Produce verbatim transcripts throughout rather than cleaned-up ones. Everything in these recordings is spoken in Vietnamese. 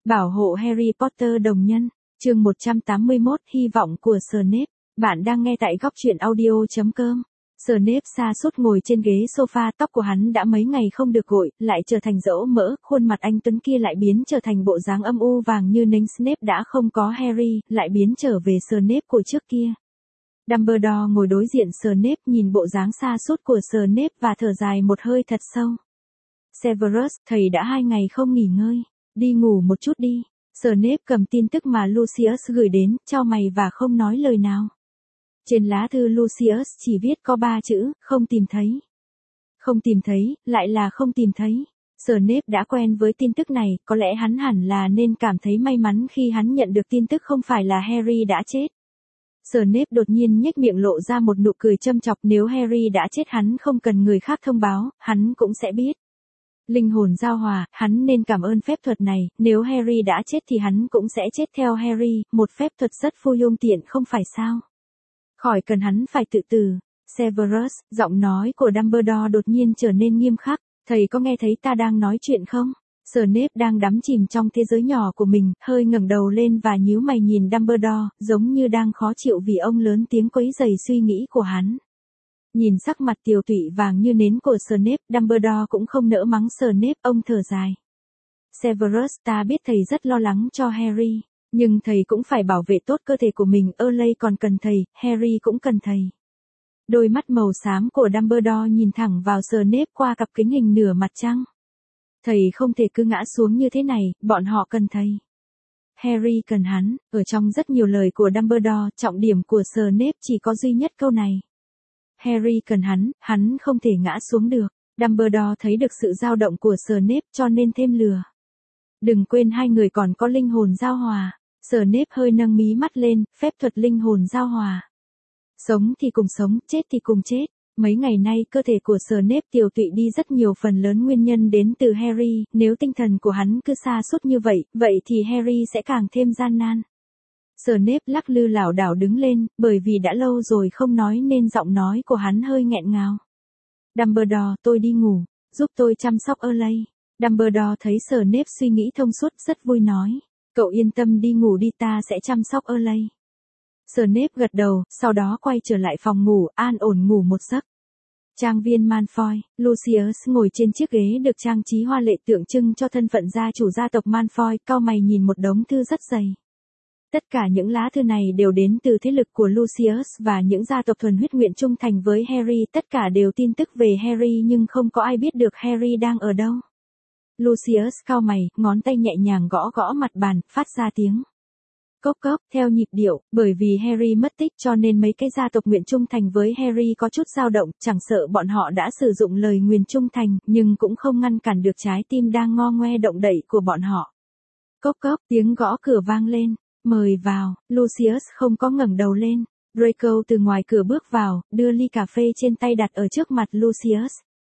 Bảo hộ Harry Potter đồng nhân, chương một trăm tám mươi mốt, hy vọng của Snape. Bạn đang nghe tại góc truyện audio chấm com. Snape sa sút ngồi trên ghế sofa, tóc của hắn đã mấy ngày không được gội, lại trở thành rỗ mỡ, khuôn mặt anh tuấn kia lại biến trở thành bộ dáng âm u vàng như nến. Snape đã không có Harry, lại biến trở về Snape của trước kia. Dumbledore ngồi đối diện Snape, nhìn bộ dáng sa sút của Snape và thở dài một hơi thật sâu. Severus, thầy đã hai ngày không nghỉ ngơi, đi ngủ một chút đi. Snape cầm tin tức mà Lucius gửi đến, chau mày và không nói lời nào. Trên lá thư Lucius chỉ viết có ba chữ, không tìm thấy. Không tìm thấy, lại là không tìm thấy. Snape đã quen với tin tức này, có lẽ hắn hẳn là nên cảm thấy may mắn khi hắn nhận được tin tức không phải là Harry đã chết. Snape đột nhiên nhếch miệng lộ ra một nụ cười châm chọc, nếu Harry đã chết hắn không cần người khác thông báo, hắn cũng sẽ biết. Linh hồn giao hòa, hắn nên cảm ơn phép thuật này, nếu Harry đã chết thì hắn cũng sẽ chết theo Harry, một phép thuật rất phu dung tiện không phải sao? Khỏi cần hắn phải tự tử. Severus, giọng nói của Dumbledore đột nhiên trở nên nghiêm khắc, thầy có nghe thấy ta đang nói chuyện không? Snape đang đắm chìm trong thế giới nhỏ của mình, hơi ngẩng đầu lên và nhíu mày nhìn Dumbledore, giống như đang khó chịu vì ông lớn tiếng quấy rầy suy nghĩ của hắn. Nhìn sắc mặt tiều tụy vàng như nến của Snape, Dumbledore cũng không nỡ mắng Snape, ông thở dài. Severus, ta biết thầy rất lo lắng cho Harry, nhưng thầy cũng phải bảo vệ tốt cơ thể của mình, Erley còn cần thầy, Harry cũng cần thầy. Đôi mắt màu xám của Dumbledore nhìn thẳng vào Snape qua cặp kính hình nửa mặt trăng. Thầy không thể cứ ngã xuống như thế này, bọn họ cần thầy. Harry cần hắn, ở trong rất nhiều lời của Dumbledore, trọng điểm của Snape chỉ có duy nhất câu này. Harry cần hắn, hắn không thể ngã xuống được. Dumbledore thấy được sự dao động của Snape cho nên thêm lừa. Đừng quên hai người còn có linh hồn giao hòa. Snape hơi nâng mí mắt lên, phép thuật linh hồn giao hòa. Sống thì cùng sống, chết thì cùng chết. Mấy ngày nay cơ thể của Snape tiều tụy đi rất nhiều, phần lớn nguyên nhân đến từ Harry, nếu tinh thần của hắn cứ sa sút như vậy, vậy thì Harry sẽ càng thêm gian nan. Snape lắc lư lảo đảo đứng lên, bởi vì đã lâu rồi không nói nên giọng nói của hắn hơi nghẹn ngào. Dumbledore, tôi đi ngủ, giúp tôi chăm sóc Erley. Dumbledore thấy Snape suy nghĩ thông suốt, rất vui nói, cậu yên tâm đi ngủ đi, ta sẽ chăm sóc Erley. Snape gật đầu, sau đó quay trở lại phòng ngủ, an ổn ngủ một giấc. Trang viên Malfoy, Lucius ngồi trên chiếc ghế được trang trí hoa lệ tượng trưng cho thân phận gia chủ gia tộc Malfoy, cau mày nhìn một đống thư rất dày. Tất cả những lá thư này đều đến từ thế lực của Lucius và những gia tộc thuần huyết nguyện trung thành với Harry, tất cả đều tin tức về Harry nhưng không có ai biết được Harry đang ở đâu. Lucius cau mày, ngón tay nhẹ nhàng gõ gõ mặt bàn, phát ra tiếng cốc cốc theo nhịp điệu, bởi vì Harry mất tích cho nên mấy cái gia tộc nguyện trung thành với Harry có chút dao động, chẳng sợ bọn họ đã sử dụng lời nguyền trung thành, nhưng cũng không ngăn cản được trái tim đang ngo ngoe động đậy của bọn họ. Cốc cốc, tiếng gõ cửa vang lên. Mời vào. Lucius không có ngẩng đầu lên. Draco từ ngoài cửa bước vào, đưa ly cà phê trên tay đặt ở trước mặt Lucius.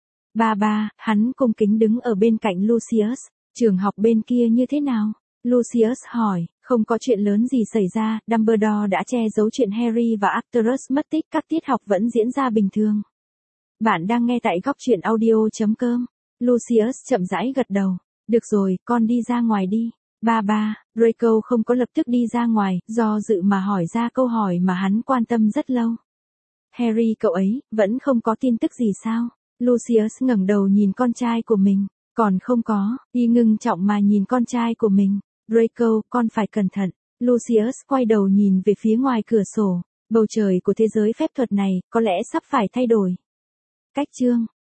Ba ba, hắn cung kính đứng ở bên cạnh Lucius. Trường học bên kia như thế nào? Lucius hỏi. Không có chuyện lớn gì xảy ra, Dumbledore đã che giấu chuyện Harry và Arcturus mất tích, các tiết học vẫn diễn ra bình thường. Bạn đang nghe tại góc truyện audio chấm com. Lucius chậm rãi gật đầu. Được rồi, con đi ra ngoài đi. Ba ba, Draco không có lập tức đi ra ngoài, do dự mà hỏi ra câu hỏi mà hắn quan tâm rất lâu. Harry cậu ấy, vẫn không có tin tức gì sao? Lucius ngẩng đầu nhìn con trai của mình. Còn không có, y ngưng trọng mà nhìn con trai của mình. Draco, con phải cẩn thận. Lucius quay đầu nhìn về phía ngoài cửa sổ. Bầu trời của thế giới phép thuật này, có lẽ sắp phải thay đổi. Cách chương.